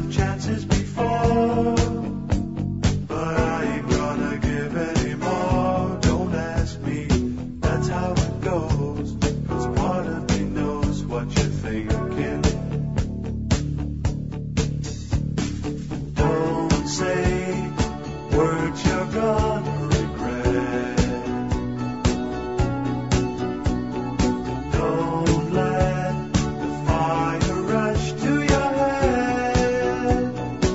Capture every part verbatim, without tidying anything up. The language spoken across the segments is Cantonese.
of chances before, but I ain't gonna give any more. Don't ask me, that's how it goes, 'cause part of me knows what you're thinking. Don't say words you're gonna regret. Don't let the fire rush to your head.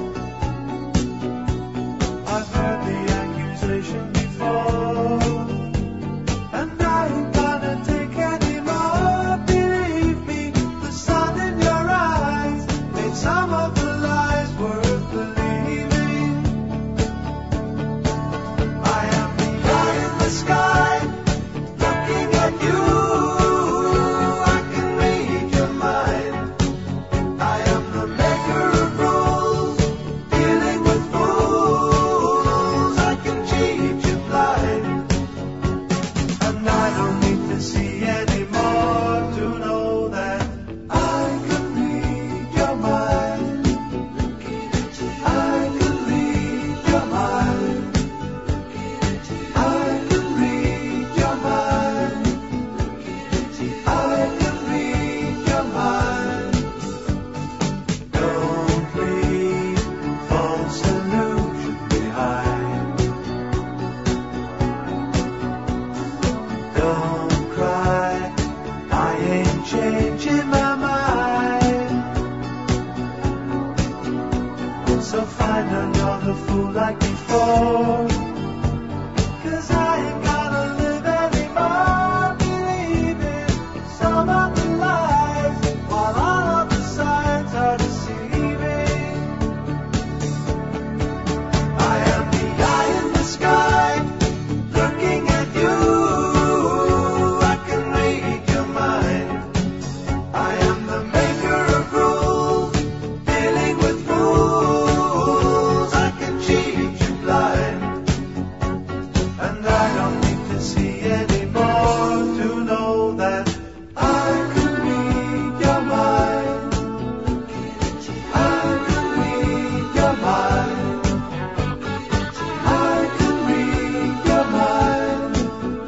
I've heard the accusation before, and I ain't gonna take any more. Believe me, the sun in your eyes made some of the lies worth believing. I am the eye in the sky, looking at you. I can read your mind. I am the maker of rules, dealing with fools. I can cheat you blind, and I don't need to see any more to know that I can read your mind. I can read your mind. I can read your mind. I can read your mind. Don't leave false illusion behind. Don't cry, I ain't changing my mind. So find another fool like before, 'cause I ain't gonna live anymore believing some of the lies, while all of the signs are deceiving. I am the eye in the sky, looking at you. I can read your mind. I am the maker of rules, dealing with fools. I can cheat you blind, and I don't need to see any more to know that I can read your mind. I can read your mind. I can read your mind.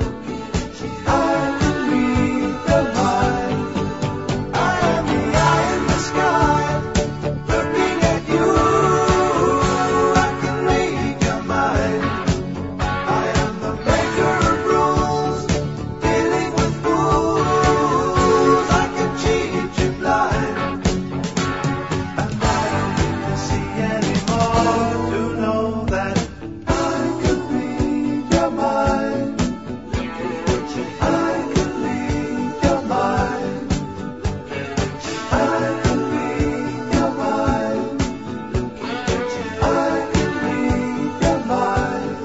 I can read your mind. I am the eye in the sky, looking at you. I can read your mind. I am the maker of rules, dealing with fools. I can cheat you blind, and I don't need to see any more to know that I can read your mind. I can read your mind. I can read your mind. I can read your mind.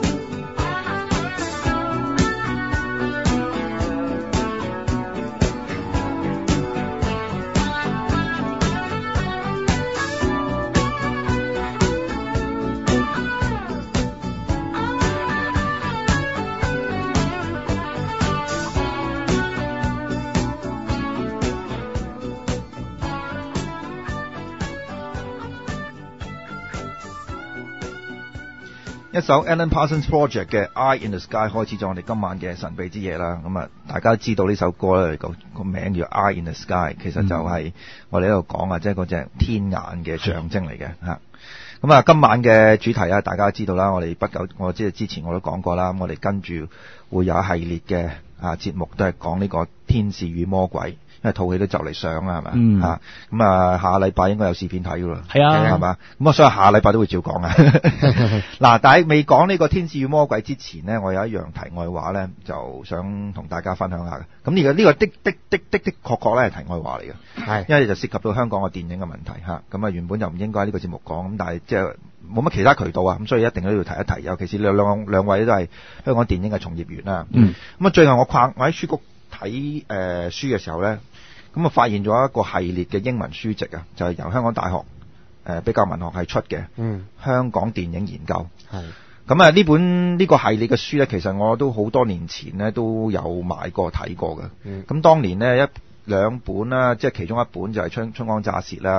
一首 Alan Parsons Project 嘅《Eye in the Sky》開始咗我哋今晚嘅神秘之夜啦。咁啊，大家知道呢首歌咧個個名叫《Eye in the Sky》，其實就係我哋喺度講啊，即係嗰隻天眼嘅象徵嚟嘅嚇。咁啊，今晚嘅主題啊，大家知道啦。我哋不久，我即係之前我都講過啦。咁我哋跟住會有一系列嘅啊節目，都係講呢個天使與魔鬼。因為套戲都就嚟上啦，係咪？ 嗯。 嚇咁啊，下個禮拜應該有試片睇㗎啦。 係啊， 係嘛？咁啊，所以下個禮拜都會照講啊。嗱，但係未講呢個天使與魔鬼之前呢，我有一樣題外話咧，就想同大家分享下嘅。咁呢個呢個的的的的的確確咧係題外話嚟嘅。係。因為就涉及到香港嘅電影嘅問題嚇。咁啊，原本就唔應該喺呢個節目講，咁但係即係冇乜其他渠道啊，咁所以一定都要提一提。尤其是兩兩兩位都係香港電影嘅從業員啦。嗯。咁啊，最後我逛我喺書局睇誒、呃、書嘅時候咧。咁啊，發現咗一個系列嘅英文書籍啊，就係、是、由香港大學誒、呃、比較文學系出嘅，嗯，香港電影研究。係。咁啊，呢本呢、這個系列嘅書咧，其實我都好多年前咧都有買過睇過嘅。嗯。咁當年呢，一兩本啦，即係其中一本就係春春光乍泄啦。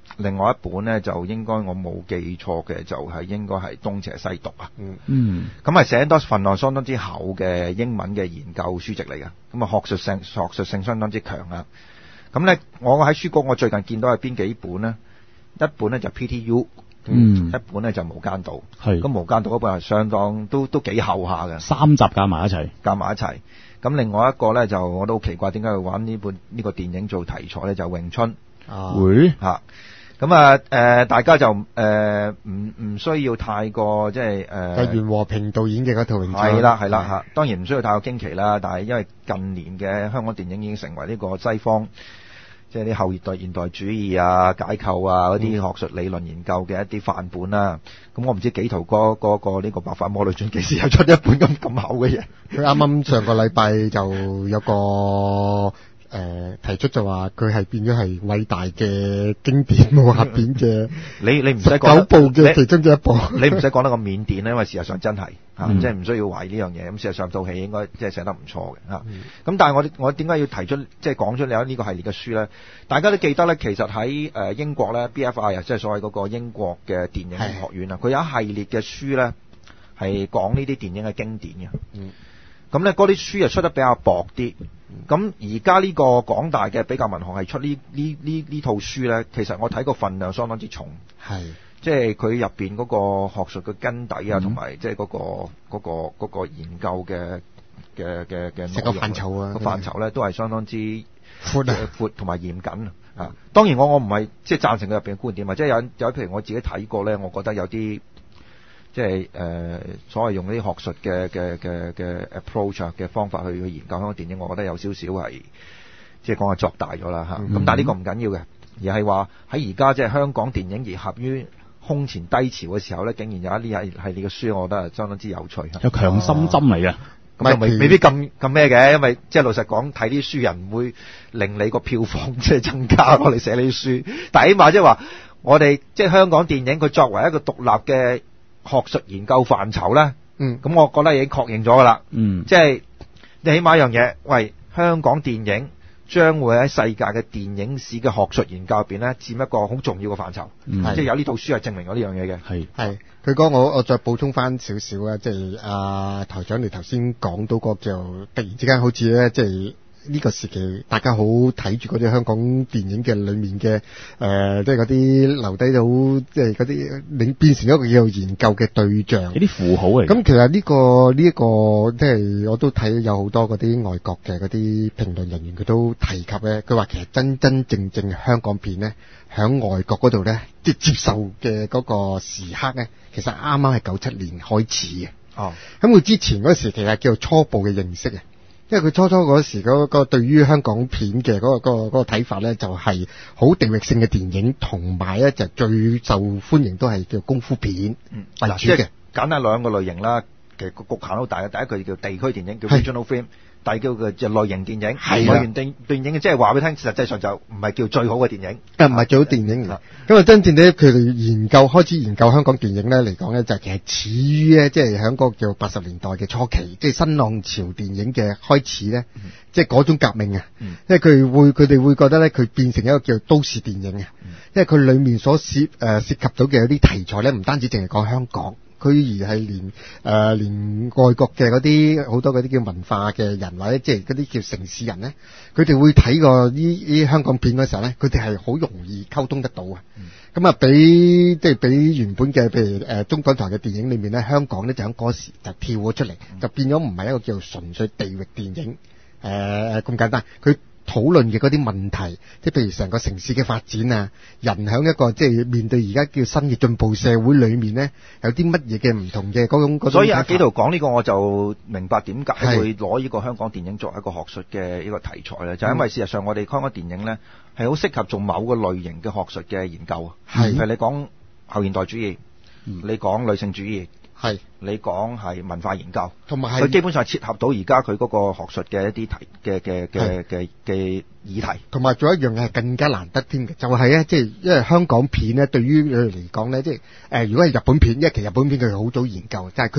另外一本咧就應該我冇記錯嘅，就係應該係東邪西毒啊。 嗯嗯咁係寫多份量相當之厚嘅英文嘅研究書籍嚟嘅，咁啊學術性學術性相當之強啊。咁咧我喺書局我最近見到係邊幾本呢？一本咧就 P T U， 嗯一本咧就無間道。 係咁無間道嗰本係相當都都幾厚下嘅， 三集夾埋一齊。 夾埋一齊。咁另外一個咧就我都好奇怪，點解要玩呢本呢個電影做題材咧？就詠春啊， 會嚇。咁啊誒，大家就誒唔唔需要太過即係誒。 就袁和平導演嘅嗰套詠春。 係啦係啦嚇，當然唔需要太過驚奇啦。但係因為近年嘅香港電影已經成為呢個西方即係啲後現代現代主義啊、解構啊嗰啲學術理論研究嘅一啲範本啦。咁、嗯、我唔知紀陶哥嗰個呢個《白髮魔女傳》幾時又出一本咁咁厚嘅嘢？ 佢啱啱上個禮拜就有個。誒、呃、提出就話佢係變咗係偉大嘅經典武俠片嘅， 你你唔使九講部嘅其中嘅一部， 你唔使講得咁腼腆咧，因為事實上真係、嗯啊、即係唔需要懷疑呢樣嘢。咁事實上套戲應該即係寫得唔錯嘅嚇。咁、嗯、但係我我點解要提出即係講出有呢個系列嘅書咧？大家都記得咧，其實喺誒英國咧 B F I 啊，即係所謂嗰個英國嘅電影學院啊，佢有一系列嘅書咧係講呢啲電影嘅經典嘅。嗯咁咧，嗰啲書又出得比較薄啲。咁而家呢個廣大嘅比較文學係出呢呢呢呢套書咧，其實我睇個份量相當之重。 係， 即係佢入邊嗰個學術嘅根底啊，同埋、 嗯、 即係嗰個嗰個嗰個研究嘅嘅嘅嘅成個範疇啊， 個範疇咧都係相當之闊啊， 闊同埋嚴謹啊。當然我我唔係即係贊成佢入邊嘅觀點，或者有有譬如我自己睇過咧，我覺得有啲。即係誒、呃，所謂用啲學術嘅嘅嘅嘅 approach 嘅方法去去研究香港電影，我覺得有少少係即係講係作大咗啦嚇。咁、嗯、但係呢個唔緊要嘅，而係話喺而家即係香港電影而合於空前低潮嘅時候咧，竟然有一啲系列嘅書，我覺得係相當之有趣。 有強心針嚟嘅， 咁又未未必咁咁咩嘅，因為即係老實講，睇啲書人唔會令你個票房即係增加咯。你寫呢啲書，但係起碼即係話我哋即係香港電影，佢作為一個獨立嘅學術研究範疇咧，嗯，咁我覺得已經確認咗噶啦，嗯，即係你起碼一樣嘢，喂，香港電影將會喺世界嘅電影史嘅學術研究入邊咧，佔一個好重要嘅範疇，嗯，即係有呢套書係證明咗呢樣嘢嘅，係係，佢講我我再補充翻少少啊，即係阿台長你頭先講到個就突然之間好似咧，即係。呢個時期，大家好睇住嗰啲香港電影嘅裏面嘅誒、呃，即係嗰啲留低到，即係嗰啲你變成一個叫做研究嘅對象， 呢啲符號嚟。 咁其實呢、呢個呢一、呢個即係我都睇有好多嗰啲外國嘅嗰啲評論人員，佢都提及咧，佢話其實真真正正香港片咧，喺外國嗰度咧，即係接受嘅嗰個時刻咧，其實啱啱係九七年開始嘅。哦，咁佢之前嗰時期係叫做初步嘅認識啊。因為佢初初嗰時嗰個對於香港片嘅嗰、嗰個嗰、嗰個睇法咧，就係好地域性嘅電影，同埋咧就最受歡迎都係叫功夫片嗯為主嘅。 簡單兩個類型啦，其實個局限好大嘅。第一個叫地區電影，叫 regional film。第二叫嘅就類型電影，類型電電影即係話俾你聽，實際上就唔係叫最好嘅電影， 誒唔係最好電影嚟。咁啊，真正咧，佢哋研究開始研究香港電影咧嚟講咧，就其實始於咧，即係喺嗰個叫八十年代嘅初期，即係新浪潮電影嘅開始咧，嗯、即係嗰種革命啊。嗯、因為佢會佢哋會覺得咧，佢變成一個叫都市電影啊。嗯、因為佢裡面所涉誒、呃、涉及到嘅有啲題材咧，唔單止淨係講香港。佢而係連誒、呃、連外國嘅嗰啲好多嗰啲叫文化嘅人，或者即係嗰啲叫城市人咧，佢哋會睇過呢呢香港片嗰時候咧，佢哋係好容易溝通得到啊。咁啊、嗯，比即係比原本嘅譬如誒、呃、中港台嘅電影裏面咧，香港咧就喺嗰時就跳咗出嚟，嗯、就變咗唔係一個叫純粹地域電影誒咁簡單，佢。討論嘅嗰啲問題，即係譬如成個城市嘅發展啊，人喺一個即係面對而家叫新嘅進步社會裏面咧，有啲乜嘢嘅唔同嘅嗰種嗰種。 所以阿紀陶講呢個，我就明白點解會攞呢個香港電影作為一個學術嘅呢個題材咧，就係、因為事實上我哋香港電影咧係好適合做某個類型嘅學術嘅研究啊，譬如你講後現代主義，嗯、你講女性主義。係，你講係文化研究，同埋佢基本上係切合到而家佢嗰個學術嘅一啲題嘅嘅嘅嘅嘅議題，同埋仲有一樣嘢係更加難得添嘅，就係咧，即係因為香港片咧，對於佢嚟講咧，即係誒，如果係日本片，因為其實日本片佢好早研究，就係佢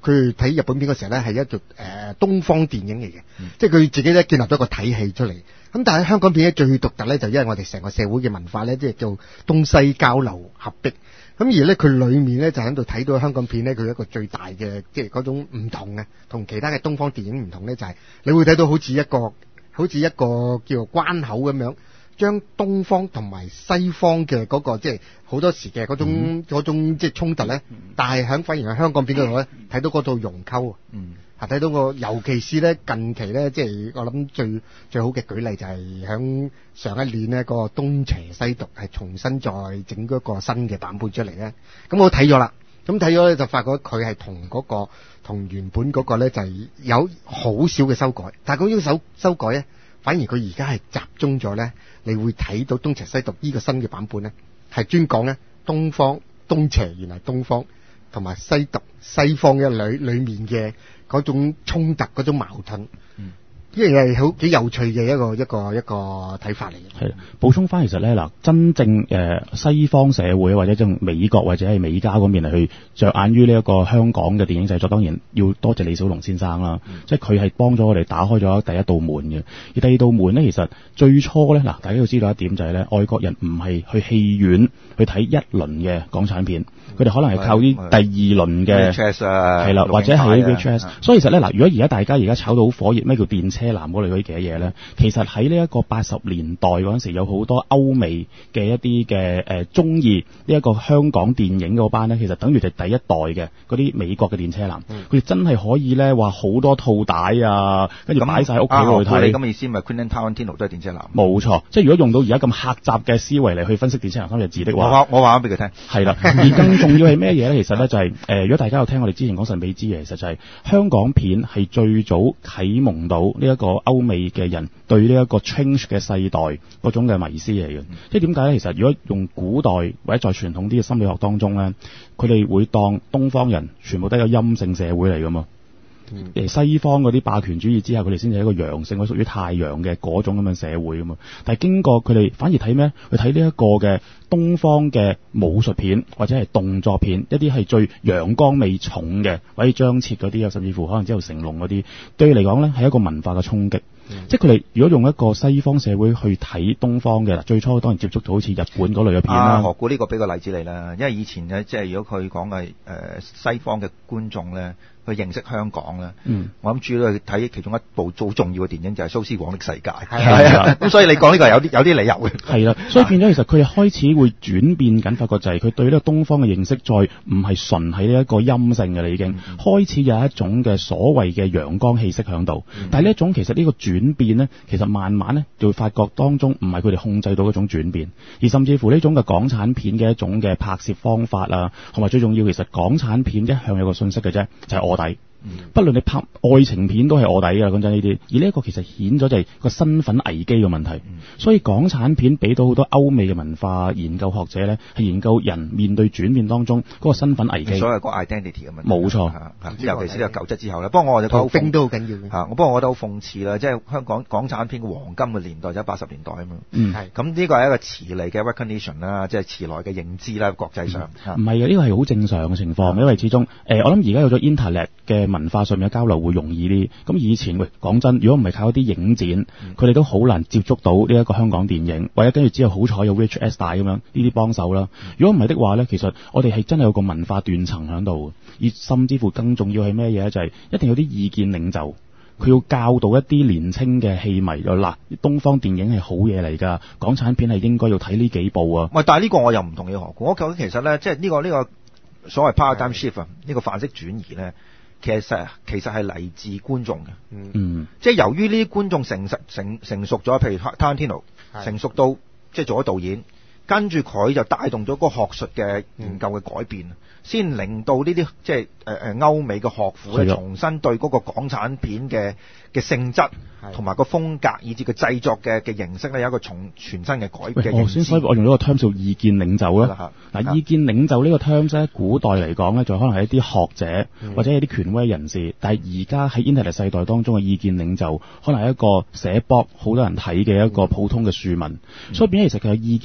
佢睇日本片嗰時候咧係一條誒、呃、東方電影嚟嘅， 嗯、 即係佢自己咧建立咗個體系出嚟。咁但係香港片咧最獨特咧就因為我哋成個社會嘅文化咧即係叫東西交流合璧。咁而咧佢裏面咧就喺度睇到香港片咧佢一個最大嘅即係嗰種唔同嘅，同其他嘅東方電影唔同咧就係、是、你會睇到好似一個好似一個叫做關口咁樣。將東方同埋西方嘅嗰、那個即係好多時嘅嗰種嗰、嗯、種即係衝突咧，嗯、但係喺反而喺香港片嗰度咧睇到嗰套融溝， 嗯，啊睇到個尤其是咧近期咧即係我諗最最好嘅舉例就係喺上一年呢、那個東邪西毒係重新再整嗰個新嘅版本出嚟咧，咁我睇咗啦，咁睇咗咧就發覺佢係同嗰個同原本嗰個咧就係、是、有好少嘅修改，但係嗰種修修改咧。反而佢而家係集中咗咧，你會睇到東邪西毒呢個新嘅版本咧，係專講咧東方東邪原來東方同埋西毒西方嘅裏裏面嘅嗰種衝突嗰種矛盾。嗯呢樣嘢係好幾有趣嘅一個一個一個睇法嚟嘅。 係補充翻，其實咧嗱，真正誒、呃、西方社會或者正美國或者係美加嗰邊嚟去着眼於呢一個香港嘅電影製作，當然要多謝李小龍先生啦。嗯、即係佢係幫咗我哋打開咗第一道門嘅。而第二道門咧，其實最初咧嗱，大家要知道一點就係咧，外國人唔係去戲院去睇一輪嘅港產片，佢哋、嗯、可能係靠啲第二輪嘅係啦，或者係 V H S。所以其實咧嗱，如果而家大家而家炒到好火熱，咩叫電車男嗰類嗰啲嘅嘢咧，其實喺呢一個八十年代嗰陣時，有好多歐美嘅一啲嘅誒中意呢一個香港電影嗰班咧，其實等於就第一代嘅嗰啲美國嘅電車男，佢哋、嗯、真係可以咧話好多套帶啊，跟住擺晒喺屋企去睇。 咁嘅意思咪 Quentin Tarantino 都係電車男？ 冇錯，即係如果用到而家咁狹窄嘅思維嚟去分析電車男三隻字的話， 我我話俾佢聽， 係啦。而更重要係咩嘢咧？其實咧就係、是、誒、呃，如果大家有聽我哋之前講神秘之夜，其實就係香港片係最早啟蒙到呢一個歐美嘅人對呢一個 change 嘅世代嗰種嘅迷思嚟嘅。嗯、即係點解咧？其實如果用古代或者再傳統啲嘅心理學當中咧，佢哋會當東方人全部都係個陰性社會嚟噶嘛。誒、嗯、西方嗰啲霸權主義之後，佢哋先至係一個陽性，佢屬於太陽嘅嗰種咁嘅社會噶嘛。但係經過佢哋反而睇咩？去睇呢一個嘅東方嘅武術片或者係動作片，一啲係最陽光味重嘅，或者張徹嗰啲啊，甚至乎可能之後成龍嗰啲，對佢嚟講咧係一個文化嘅衝擊。嗯、即係佢哋如果用一個西方社會去睇東方嘅，最初當然接觸到好似日本嗰類嘅片啦。 啊，何故呢個俾個例子你啦？因為以前咧，即係如果佢講嘅誒西方嘅觀眾咧，去認識香港咧，嗯、我諗主要去睇其中一部好重要嘅電影就係、是《蘇斯黃的世界》。係啊，咁所以你講呢個係有啲有啲理由嘅。係啦， 所以變咗其實佢哋開始會轉變緊，發覺就係佢對呢個東方嘅認識再唔係純係呢一個陰性嘅啦，已經、嗯、開始有一種嘅所謂嘅陽光氣息喺度。嗯、但係呢一種其實呢個轉變呢，其實慢慢呢就會發覺當中唔係佢哋控制到嗰種轉變，而甚至乎呢種嘅港產片嘅一種嘅拍攝方法啊，同埋最重要其實港產片一向有個信息嘅啫，就係、是、臥底。嗯、不論你拍愛情片都係臥底㗎，講真呢啲。而呢一個其實顯咗就係個身份危機嘅問題。嗯、所以港產片俾到好多歐美嘅文化研究學者咧，係研究人面對轉變當中嗰個身份危機。所謂個 identity 嘅問題。冇錯， 尤其是呢個九七之後咧。不過我就覺得冰都好緊要嚇。不過我覺得好諷刺啦，即係香港港產片嘅黃金嘅年代就係八十年代啊嘛。嗯，係。咁呢個係一個遲嚟嘅 recognition 啦，即係遲來嘅認知啦，國際上。 唔係嘅，呢個係好正常嘅情況，嗯、因為始終誒、呃，我諗而家有咗 internet 嘅文化上面嘅交流會容易啲。咁以前喂，講真，如果唔係靠一啲影展，佢哋、嗯、都好難接觸到呢一個香港電影，或者跟住之後好彩有 V H S 帶咁樣呢啲幫手啦。如果唔係的話呢，其實我哋係真係有個文化斷層喺度，而甚至乎更重要係咩嘢呢？就係、是、一定有啲意見領袖，佢要教導一啲年青嘅戲迷，嗱，東方電影係好嘢嚟㗎，港產片係應該要睇呢幾部啊。 喂，但係呢個我又唔同意何故，我覺得其實呢，即係呢個呢、呢個所謂 paradigm shift 啊，呢個範式轉移呢。其實其實係嚟自觀眾嘅，嗯，即係由於呢啲觀眾成熟成成熟咗，譬如 Tarantino 成熟到即係做咗導演，跟住佢就帶動咗個學術嘅研究嘅改變，先、嗯、令到呢啲即係誒誒歐美嘅學府咧重新對嗰個港產片嘅嘅性質同埋個風格，以至個製作嘅嘅形式咧有一個從全新嘅改變。 我先所以我用咗個 term 做意見領袖啦。嗱，意見領袖呢個 term 咧，古代嚟講咧，就可能係一啲學者、嗯、或者係啲權威人士，但係而家喺 Internet 世代當中嘅意見領袖，可能係一個寫 blog 好多人睇嘅一個普通嘅庶民。嗯、所以變咗其實佢有意見領袖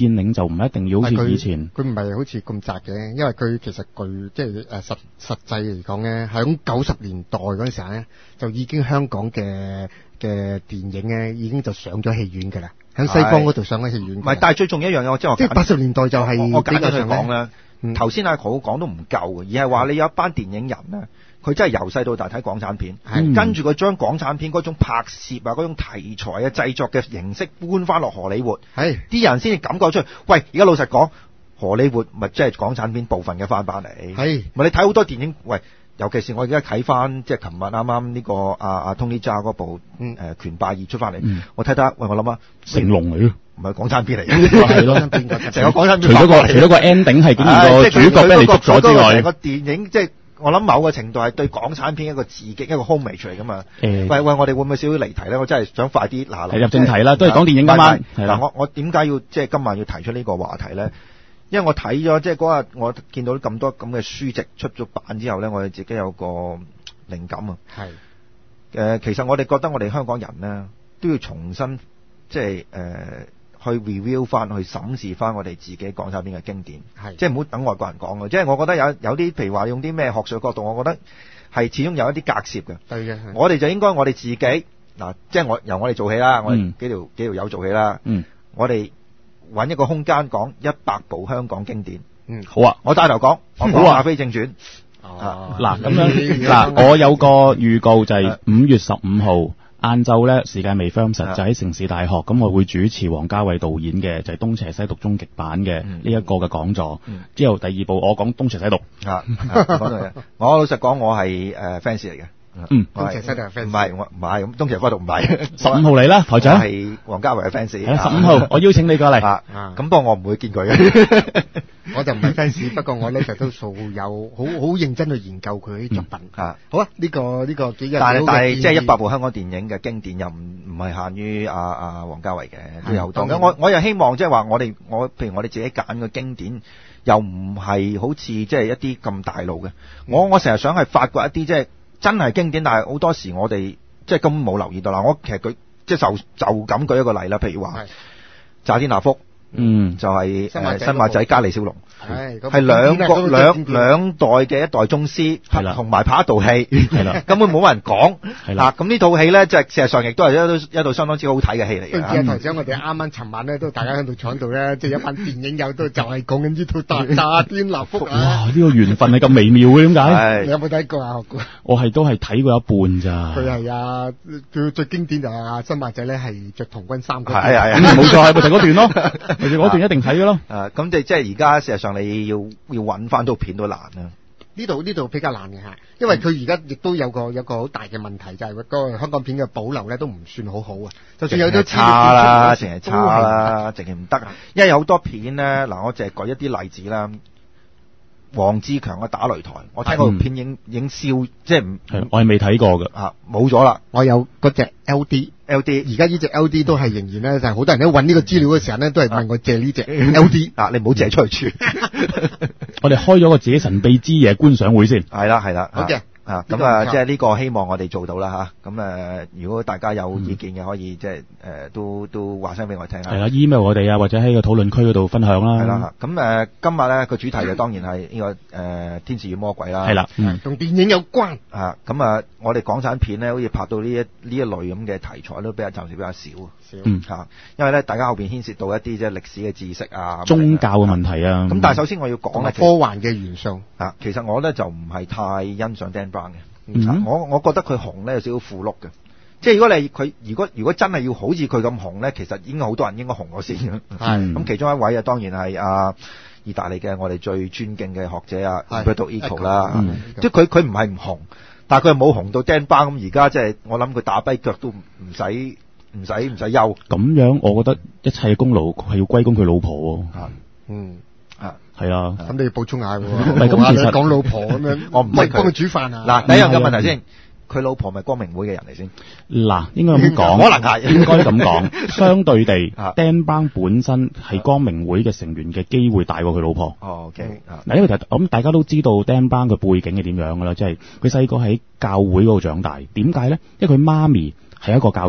唔一定要好似以前。 佢唔係好似咁窄嘅，因為佢其實具即係誒實實際嚟講咧，喺九十年代嗰陣時候咧，就已經香港嘅嘅電影咧已經就上咗戲院㗎啦，喺西方嗰度上咗戲院。 唔係，但係最重要一樣嘢，我即係我即係八十年代就係我我簡單去比較上講啦。 嗯頭先阿豪講都唔夠嘅，而係話你有一班電影人咧，佢真係由細到大睇港產片， 嗯跟住佢將港產片嗰種拍攝啊、嗰種題材啊、製作嘅形式搬翻落荷里活， 係啲人先至感覺出嚟。喂，而家老實講，荷里活咪即係港產片部分嘅翻版嚟， 係咪你睇好多電影，喂，尤其是我而家睇翻即係琴日啱啱呢個阿阿 Tony Jaa 嗰部嗯誒拳霸二出翻嚟， 嗯我睇得，喂，我諗啊， 成龍嚟咯， 唔係港產片嚟嘅， 係咯成個港產片除咗個除咗個 ending 係竟然個主角俾你捉咗之外， 成個電影即係我諗某個程度係對港產片一個致敬，一個 homage 嚟噶嘛。 誒喂喂，我哋會唔會少少離題咧？我真係想快啲嗱， 係入正題啦都係講電影㗎嘛唔係唔係係啦嗱，我我點解要即係今晚要提出呢個話題咧？因為我睇咗即係嗰日我見到咁多咁嘅書籍出咗版之後咧，我哋自己有個靈感啊。 係誒，其實我哋覺得我哋香港人咧都要重新即係誒。去 review 翻，去審視翻我哋自己港產片嘅經典， 係即係唔好等外國人講嘅。即係我覺得有有啲譬如話用啲咩學術角度，我覺得係始終有一啲隔涉嘅。 對嘅， 我哋就應該我哋自己嗱，即係我由我哋做起啦，我哋嗯幾條幾條友做起啦。 嗯， 我哋揾一個空間講一百部香港經典。 嗯好啊。 我帶頭講，我講《阿飛正傳》。 哦嗱咁樣嗱，我有個預告就係五月十五號晏晝咧，時間未 firm 實， 啊就喺城市大學，咁我會主持王家衛導演嘅就係、東邪西毒終極版嘅嗯呢一個嘅講座。 嗯之後第二部我講東邪西毒。 啊，啊講到嘢我老實講，我係誒 fans 嚟嘅。 嗯我係東邪西毒係 fans 唔係我唔係咁，東邪西毒唔係。 十五號嚟啦，台我長。 係王家衛嘅 fans。 係啦，十五號我邀請你過嚟。 啊啊咁不過我唔會見佢嘅。 我就唔係 fans，不過我呢就都數有好好認真去研究佢啲作品。 啊好啊，呢個呢個幾有但係但係即係一百部部香港電影嘅經典又唔唔係限於阿阿王家衛嘅，都有好多嘅。 當然我我又希望即係話我哋我譬如我哋自己揀嘅經典，又唔係好似即係一啲咁大路嘅。我我成日想係發掘一啲即係真係經典，但係好多時我哋即係根本冇留意到啦。我其實舉即係就就咁舉一個例啦，譬如話係炸天下福。 嗯， 就係新馬仔誒新馬仔加李小龍， 係係兩個兩兩兩代嘅一代宗師係啦， 同埋拍一套戲， 係啦根本冇人講。 係啦嗱，咁呢套戲咧，即係事實上亦都係一套一套相當之好睇嘅戲嚟對唔住啊， 嘅。 台長，我哋啱啱尋晚咧都大家喺度坐喺度咧，即係一班電影友都就係講緊呢套大炸天立福哇！ 啊！ 呢、個緣分係咁微妙嘅，點解？ 你有冇睇過啊？ 我係都係睇過一半咋。 佢係啊，最最經典就係啊新馬仔咧係着童軍衫嗰係係嗯冇錯，係咪就嗰段咯？咪就嗰段一定睇嘅咯。 誒，咁即即係而家事實上你要要揾翻套片都難啊。 呢度呢度比較難嘅嚇，因為佢而家亦都有個有個好大嘅問題，就係、嗰個香港片嘅保留咧都唔算好好啊。就算有啲差啦，淨係都差啦，淨係唔得。因為有好多片咧，嗱，我淨係舉一啲例子啦。黃志強嘅打擂台，我睇過片影影笑，即係唔係，我係未睇過嘅。 啊冇咗啦。 我有嗰隻 L D。 L D 而家呢隻 L D 都係仍然咧，就係好多人都揾呢個資料嘅時候咧，都係問我借呢隻 L D。 啊，你唔好借出去住。 我哋開咗個自己神秘之夜觀賞會先。 係啦係啦。 好嘅。 啊， 呢個咁啊， 唔錯即係呢個希望我哋做到啦吓。咁誒，如果大家有意見嘅，可以即係誒都都話聲俾我聽下。 係啦，email 我哋啊，或者喺個討論區嗰度分享啦。 係啦，咁誒今日咧個主題就當然係呢個誒天使與魔鬼啦。 係啦，嗯， 同電影有關。 啊，咁啊，我哋港產片咧，好似拍到呢一呢一類咁嘅題材都比較暫時比較少。 少嗯嚇，因為咧大家後邊牽涉到一啲即係歷史嘅知識啊， 宗教嘅問題啊。 咁但係首先我要講咧， 同埋科幻嘅元素。 啊，其實我咧就唔係太欣賞 Dan Brown 嘅。 嗯啊我我覺得佢紅咧有少少附碌嘅，即係如果你佢如果如果真係要好似佢咁紅咧，其實應該好多人應該紅咗先嘅。 係咁其中一位啊，當然係啊意大利嘅我哋最尊敬嘅學者啊係 Umberto Eco 啦， 嗯即係佢佢唔係唔紅，但係佢冇紅到 Dan Brown 咁，而家即係我諗佢打跛腳都唔唔使唔使唔使憂咁樣，我覺得一切功勞係要歸功佢老婆喎。 啊嗯。 啊！ 係啊， 咁你要補充下喎。 唔係咁其實你講老婆咁樣， 我唔識佢喂幫佢煮飯啊。 嗱，第一樣嘅問題係啊先，佢老婆咪光明會嘅人嚟先， 嗱，應該咁講， 可能係應該咁講。相對地啊 ，Dan Brown 本身係光明會嘅成員嘅機會大過佢老婆。 哦，OK 啊， 嗱，因為其實我諗大家都知道 Dan Brown 嘅背景係點樣噶啦，即係佢細個喺教會嗰度長大。點解咧？因為佢媽咪係一個教徒，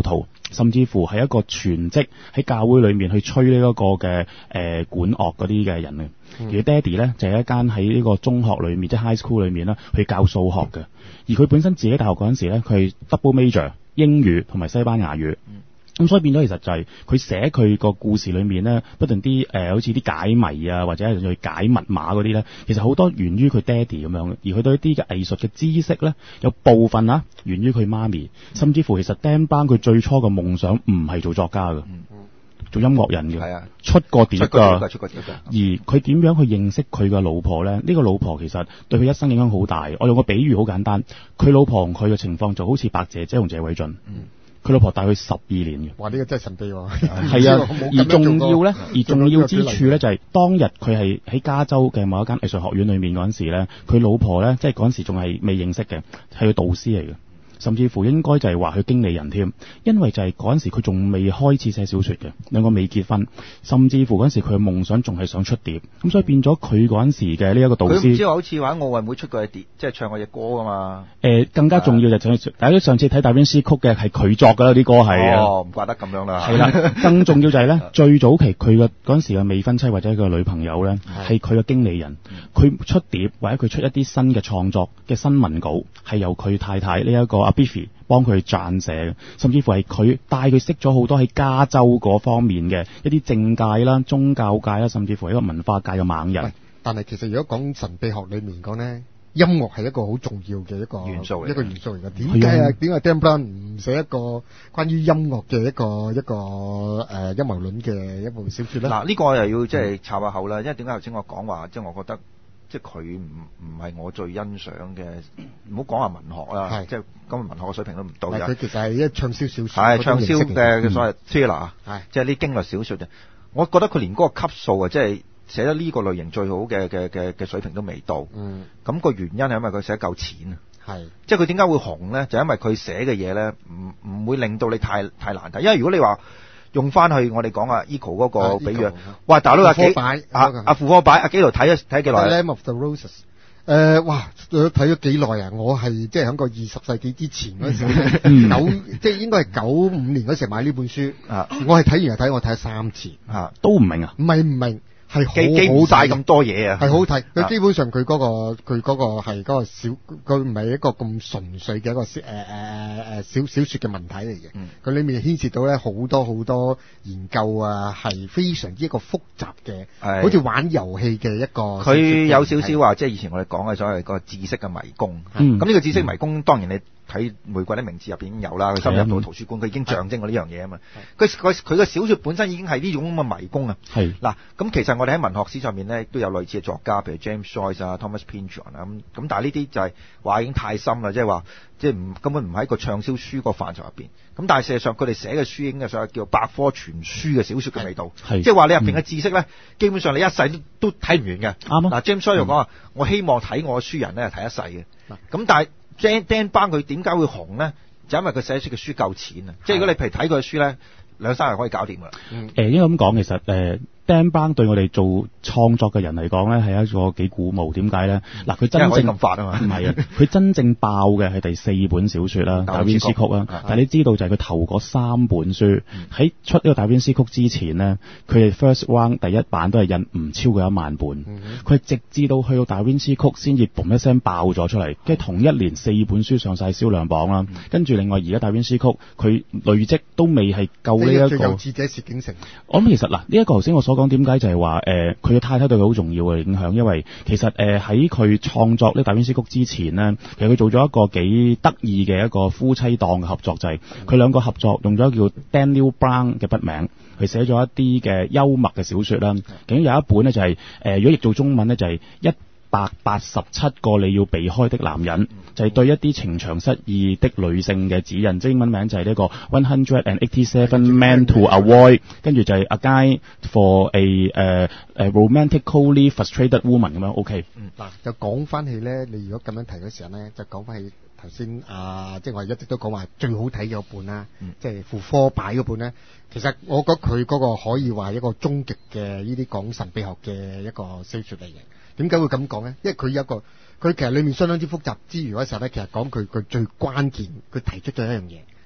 甚至乎係一個全職喺教會裏面去吹呢一個嘅誒、呃、管樂嗰啲嘅人嘅。 嗯、 而爹哋咧就係、是、一間喺呢個中學裏面，即係 high school 裏面啦，去教數學嘅。而佢本身自己大學嗰陣時咧，佢係 double major 英語同埋西班牙語。 嗯咁所以變咗其實就係佢寫佢個故事裏面咧，不斷啲誒好似啲解謎啊，或者係去解密碼嗰啲咧，其實好多源於佢爹哋咁樣。而佢對一啲嘅藝術嘅知識咧，有部分啊源於佢媽咪，甚至乎其實 Dan Brown 佢最初嘅夢想唔係做作家嘅， 嗯、 做音樂人嘅， 係啊， 出過碟㗎， 出過碟㗎。 而佢點樣去認識佢嘅老婆咧？呢、呢個老婆其實對佢一生影響好大。我用個比喻好簡單，佢老婆同佢嘅情況就好似白姐姐同謝偉俊。嗯佢老婆大佢十二年嘅， 哇！呢、這個真係神秘喎。 係啊，而重要咧，而重要之處咧就係、是、當日佢係喺加州嘅某一間藝術學院裏面嗰陣時咧，佢老婆咧即係嗰陣時仲係未認識嘅，係佢導師嚟嘅。甚至乎應該就係話佢經理人添，因為就係嗰陣時佢仲未開始寫小說嘅，兩個未結婚，甚至乎嗰陣時佢嘅夢想仲係想出碟，咁所以變咗佢嗰陣時嘅呢一個導師。 佢唔知話好似話喺奧運會出過嘅碟，即係唱過隻歌噶嘛？ 誒、呃，更加重要就係大家上次睇達芬斯曲嘅係佢作㗎啦，啲歌係啊。 哦，唔怪得咁樣啦。 係啦，更重要就係咧，最早期佢嘅嗰陣時嘅未婚妻或者佢嘅女朋友咧，係佢嘅經理人，佢出碟或者佢出一啲新嘅創作嘅新文稿，係由佢太太呢一個阿 Biffy 幫佢撰寫嘅，甚至乎係佢帶佢識咗好多喺加州嗰方面嘅一啲政界啦、宗教界啦，甚至乎係一個文化界嘅猛人。 但係其實如果講神秘學裏面講咧，音樂係一個好重要嘅一個元素嚟， 一個元素嚟嘅。點解啊？點解 Dan Brown 唔寫一個關於音樂嘅一個一個誒陰謀論嘅一部小說咧？ 嗱，呢個又要即係插下口啦，因為點解頭先我講話，即係我覺得。即係佢唔唔係我最欣賞嘅，唔好講話文學啦，即係咁文學嘅水平都唔到。 佢其實係一暢銷小說， 係暢銷嘅所謂 thriller， 係即係啲驚慄小說啫。我覺得佢連嗰個級數啊，即係寫得呢個類型最好嘅嘅嘅嘅水平都未到。嗯，咁個原因係因為佢寫得夠錢啊。係，即係佢點解會紅咧？就因為佢寫嘅嘢咧，唔唔會令到你太太難睇。因為如果你話，用翻去我哋講啊 Eco 嗰個比喻，啊、哇大佬阿幾啊阿傅科擺阿幾度睇咗睇幾耐？ The Lamb of the Roses， 誒、呃、哇睇咗幾耐啊！我係即係喺個二十世紀之前嗰時候， 嗯、 九即係應該係九五年嗰時候買呢本書，啊、我係睇完又睇，我睇咗三次， 啊都唔明啊？ 唔係唔明。係好記唔晒咁多嘢啊！ 係好睇，佢基本上佢嗰、嗰個佢嗰個係嗰個小，佢唔係一個咁純粹嘅一個誒誒誒誒小小說嘅文體嚟嘅。佢、嗯、裏面牽涉到咧好多好多研究啊，係非常之一個複雜嘅，好似玩遊戲嘅一個。 佢有少少話，即係以前我哋講嘅所謂個知識嘅迷宮。咁、嗯、呢個知識迷宮、嗯、當然你。睇玫瑰的名字入邊已經有啦，佢深入到圖書館，佢已經象徵過呢樣嘢啊嘛。佢佢佢嘅小說本身已經係呢種咁嘅迷宮啊。係嗱，咁其實我哋喺文學史上面咧都有類似嘅作家，譬如 James Joyce 啊、Thomas Pynchon 啊咁。咁但係呢啲就係話已經太深啦，即係話即係唔根本唔喺個暢銷書個範疇入邊。咁但係事實上佢哋寫嘅書已經係所謂叫百科全書嘅小說嘅味道。係即係話你入邊嘅知識咧，基本上你一世都都睇唔完嘅。啱啊。嗱 James Joyce 又講話，我希望睇我嘅書人咧係睇一世嘅。咁但係Dan Brown 佢點解會紅咧？就因為佢寫出嘅書夠錢啊！即係如果你譬如睇佢嘅書咧，兩三日可以搞掂㗎啦。 誒、呃，應該咁講，其實誒。呃Dan Brown 對我哋做創作嘅人嚟講咧，係一個幾鼓舞。點解咧？嗱、嗯，佢真正咁發啊嘛，唔係啊，佢真正爆嘅係第四本小說啦，《達芬斯曲》啊。但係你知道就係佢頭嗰三本書喺、嗯、出呢個《達芬斯曲》之前呢，佢係 first round 第一版都係印唔超過一萬本。佢、嗯、係直至到去到《達芬斯曲》先至嘣一聲爆咗出嚟，跟住同一年四本書上晒銷量榜啦。跟、嗯、住另外而家《達芬斯曲》佢累積都未係夠呢、這、一個。有志者事竟成。我諗其實嗱，呢、這、一個頭先我所講點解就係話誒佢嘅太太對佢好重要嘅影響，因為其實誒喺佢創作呢《達芬斯曲》之前呢，其實佢做咗一個幾得意嘅一個夫妻檔嘅合作，就係、是、佢兩個合作用咗叫 Daniel Brown 嘅筆名，佢寫咗一啲嘅幽默嘅小說啦。其中有一本呢、就是，就係誒如果譯做中文呢，就係一百八十七個你要避開的男人，就係、是、對一啲情場失意的女性嘅指引。即英文名就係呢個 one hundred eighty-seven men to avoid， 跟住就係 a guide for a 誒、uh, 誒 romantically frustrated woman 咁樣。OK， 嗯，嗱就講翻起咧，你如果咁樣提嘅時候咧，就講翻起頭先啊，即係我一直都講話最好睇嘅本啦，即係傅科擺嗰本咧。其實我覺得佢嗰個可以話一個終極嘅呢啲講神秘學嘅一個小說嚟嘅。點解會咁講咧？因為佢有一個，佢其實裏面相當之複雜之餘嗰時候咧，其實講佢佢最關鍵，佢提出咗一樣嘢，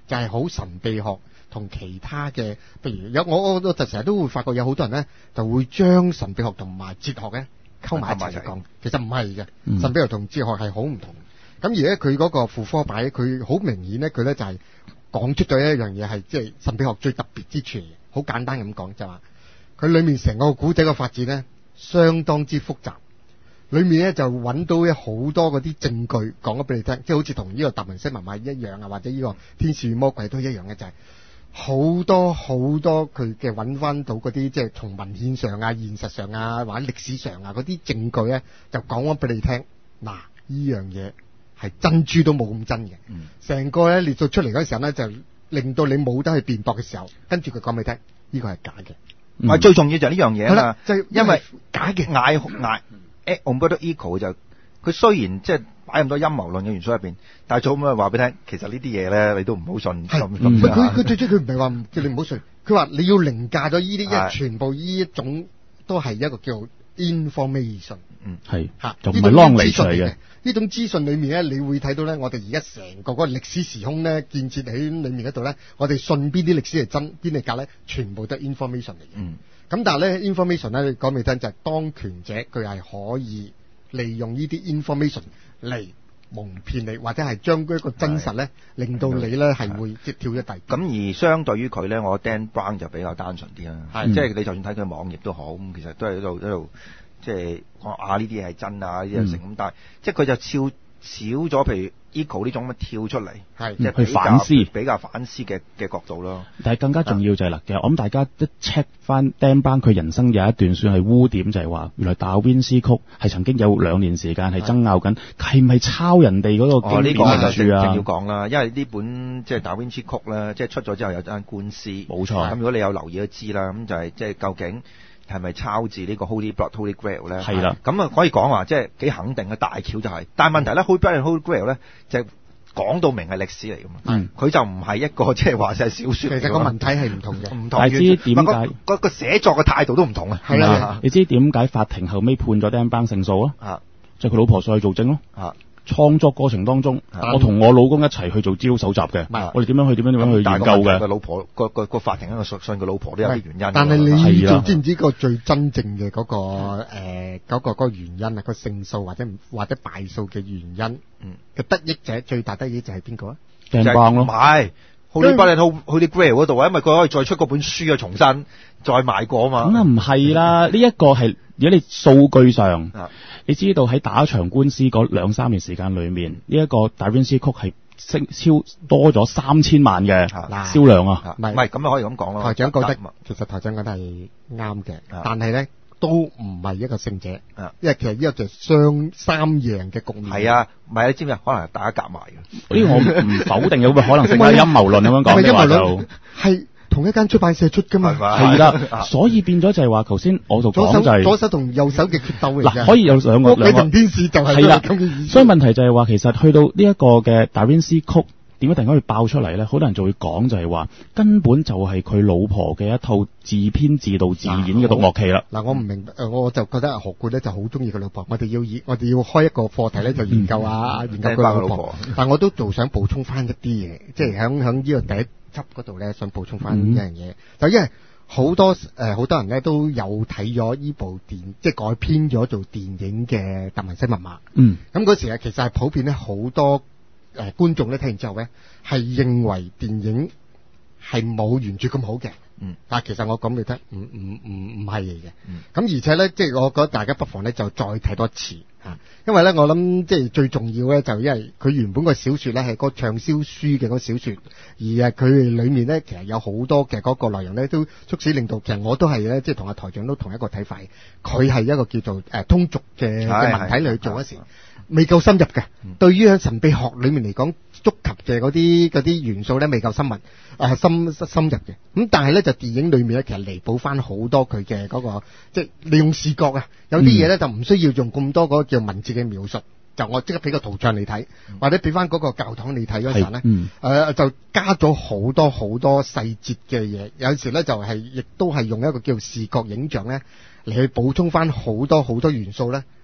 就係好神秘學同其他嘅，譬如有我我我就成日都會發覺有好多人咧就會將神秘學同埋哲學咧溝埋一齊嚟講，其實唔係嘅， 嗯神秘學同哲學係好唔同。咁而咧佢嗰個副科擺，佢好明顯咧，佢咧就係講出咗一樣嘢係即係神秘學最特別之處。好簡單咁講就話，佢裏面成個古仔嘅發展咧相當之複雜。裏面咧就揾到好多嗰啲證據講咗俾你聽，即係好似同呢個達文西密碼一樣啊，或者呢個天使與魔鬼都一樣嘅，就係、是、好多好多佢嘅揾翻到嗰啲即係從文獻上啊、現實上啊或者歷史上啊嗰啲證據咧，就講咗俾你聽。嗱，呢樣嘢係珍珠都冇咁真嘅，成、嗯、個咧列到出嚟嗰時候咧，就令到你冇得去辯駁嘅時候，跟住佢講俾你聽，呢個係假嘅。 唔係、嗯、最重要就係呢樣嘢啊嘛， 就係、 因為假嘅嗌嗌。誒，Umberto Eco 就佢雖然即係擺咁多陰謀論嘅元素入邊，但係早咁啊話俾你聽，其實呢啲嘢咧你都唔好信。係， 佢佢佢最主要佢唔係話叫你唔好信，佢話你要凌駕咗呢啲一全部呢一種都係一個叫 information。 嗯，係嚇， 就唔係 long 嚟出嚟嘅。 呢種資訊裏面咧，你會睇到咧，我哋而家成個嗰個歷史時空咧建設喺裏面嗰度咧，我哋信邊啲歷史係真，邊啲假咧，全部都係 information 嚟嘅。嗯。咁但係咧 information 咧，你講俾你聽就係當權者佢係可以利用呢啲 information 嚟蒙騙你，或者係將嗰一個真實咧，令到你咧係會即跳一地。 咁而相對於佢咧，我 Dan Brown 就比較單純啲啦，即係你就算睇佢網頁都好，咁其實都係喺度喺度即係講啊呢啲嘢係真啊，呢啲係成咁，但係即係佢就超少咗，譬如 Eco 呢種咁跳出嚟，係即係去反思比較反思嘅嘅角度咯。 但係更加重要就係、是、啦，其實我諗大家一 check 翻 Dan Brown 佢人生有一段算係污點，就係、是、話原來達溫斯曲係曾經有兩年時間係爭拗緊，係咪抄人哋嗰個經典名著啊？ 呢、哦這個就正要講啦，因為呢本即係達溫斯曲咧，即係出咗之後有單官司，冇錯。咁如果你有留意都知啦，咁就係即係究竟係咪抄自呢個 Holy Blood Holy Grail 咧？係啦，咁啊可以講話即係幾肯定嘅大橋就係、是，但係問題咧 Holy Blood Holy Grail 咧就係、是。講到明係歷史嚟㗎嘛，嗯，佢就唔係一個即係話係小説。其實個文體係唔同嘅，唔同。 但係知點解個個寫作嘅態度都唔同啊？係啦， 你知點解法庭後尾判咗 Dan Brown 勝訴啊？啊，就係佢老婆上去做證咯。啊，創作過程當中，我同我老公一齊去做資料搜集嘅。我哋點樣去點樣點樣去研究嘅？ 個老婆個個個法庭喺度信信個老婆都有啲原因。 但係你做知唔知個最真正嘅嗰個誒嗰個嗰個原因啊？個勝訴或者或者敗訴嘅原因？嗯，嘅得益者最大得益者係邊個啊 ？Dan Brown咯， 唔係，Holy Blood and Holy Grail嗰度啊，因為佢可以再出嗰本書啊，重新再賣過啊嘛。咁啊唔係啦，呢一個係如果你數據上，你知道喺打一場官司嗰兩三年時間裏面，呢、這、一個達溫斯曲係升超多咗三千萬嘅銷量啊！ 唔係咁可以咁講咯。 台長覺得其實台長覺得係啱嘅，但係咧。都唔係一個勝者，因為其實呢個就係雙三贏嘅局面。係啊，唔係你知唔知？可能係大家夾埋嘅。 呢個我唔否定有個可能性係陰謀論咁樣講嘅話就係同一間出版社出㗎嘛。 係啦，所以變咗就係話，頭先我就講就係、是、 左手同右手嘅決鬥嚟嘅。嗱， 可以有兩個兩個。 同天使就係啦，咁嘅意思。 所以問題就係話，其實去到呢一個嘅達溫斯曲。點解突然間會爆出嚟咧？好多人就會講就係話，根本就係佢老婆嘅一套自編自導自演嘅獨樂戲啦。 嗱，我唔明白，我就覺得何故咧就好中意佢老婆。我哋要我哋要開一個課題咧，就研究下、嗯、研究佢老婆。老婆但我都做想補充翻一啲嘢，即係響響呢個第一輯嗰度咧，想補充翻一樣嘢、嗯。就因為好多誒好、呃、多人咧都有睇咗呢部電，即係改編咗做電影嘅《達文西密碼》。嗯，咁嗰時啊，其實係普遍咧好多。誒、呃、觀眾咧聽完之後咧，係認為電影係冇原著咁好嘅。嗯，但係其實我講俾你聽，唔唔唔唔係嚟嘅。嗯，咁而且咧，即係我覺得大家不妨咧就再睇多次嚇、啊，因為咧我諗即係最重要咧就因為佢原本個小説咧係個暢銷書嘅個小説，而係佢裡面咧其實有好多嘅嗰個內容咧都促使令到其實我都係咧即係同阿台長都同一個睇法，佢係一個叫做誒、呃、通俗嘅嘅文體嚟去做嗰時。未夠深入嘅、嗯，對於喺神秘學裏面嚟講，觸及嘅嗰啲嗰啲元素咧未夠深入，誒、呃、深深入嘅。咁但係咧就電影裏面咧，其實彌補翻好多佢嘅嗰個，即係利用視覺啊，有啲嘢咧就唔需要用咁多嗰個叫文字嘅描述，就我即刻俾個圖像你睇、嗯，或者俾翻嗰個教堂你睇嗰陣咧，誒、嗯呃、就加咗好多好多細節嘅嘢。有時咧就係、是、亦都係用一個叫視覺影像咧嚟去補充翻好多好多元素咧。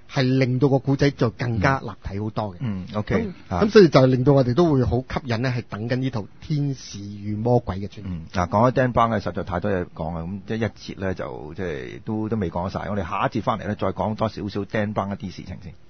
係令到個古仔就更加立體好多嘅。 嗯，OK， 咁咁所以就令到我哋都會好吸引咧，係等緊呢套《天使與魔鬼》嘅出現。 嗯，嗱，講開 Dan Brown 咧，實在太多嘢講啦，咁即係一節咧就即係都都未講晒，我哋下一節翻嚟咧再講多少少 Dan Brown 一啲事情先。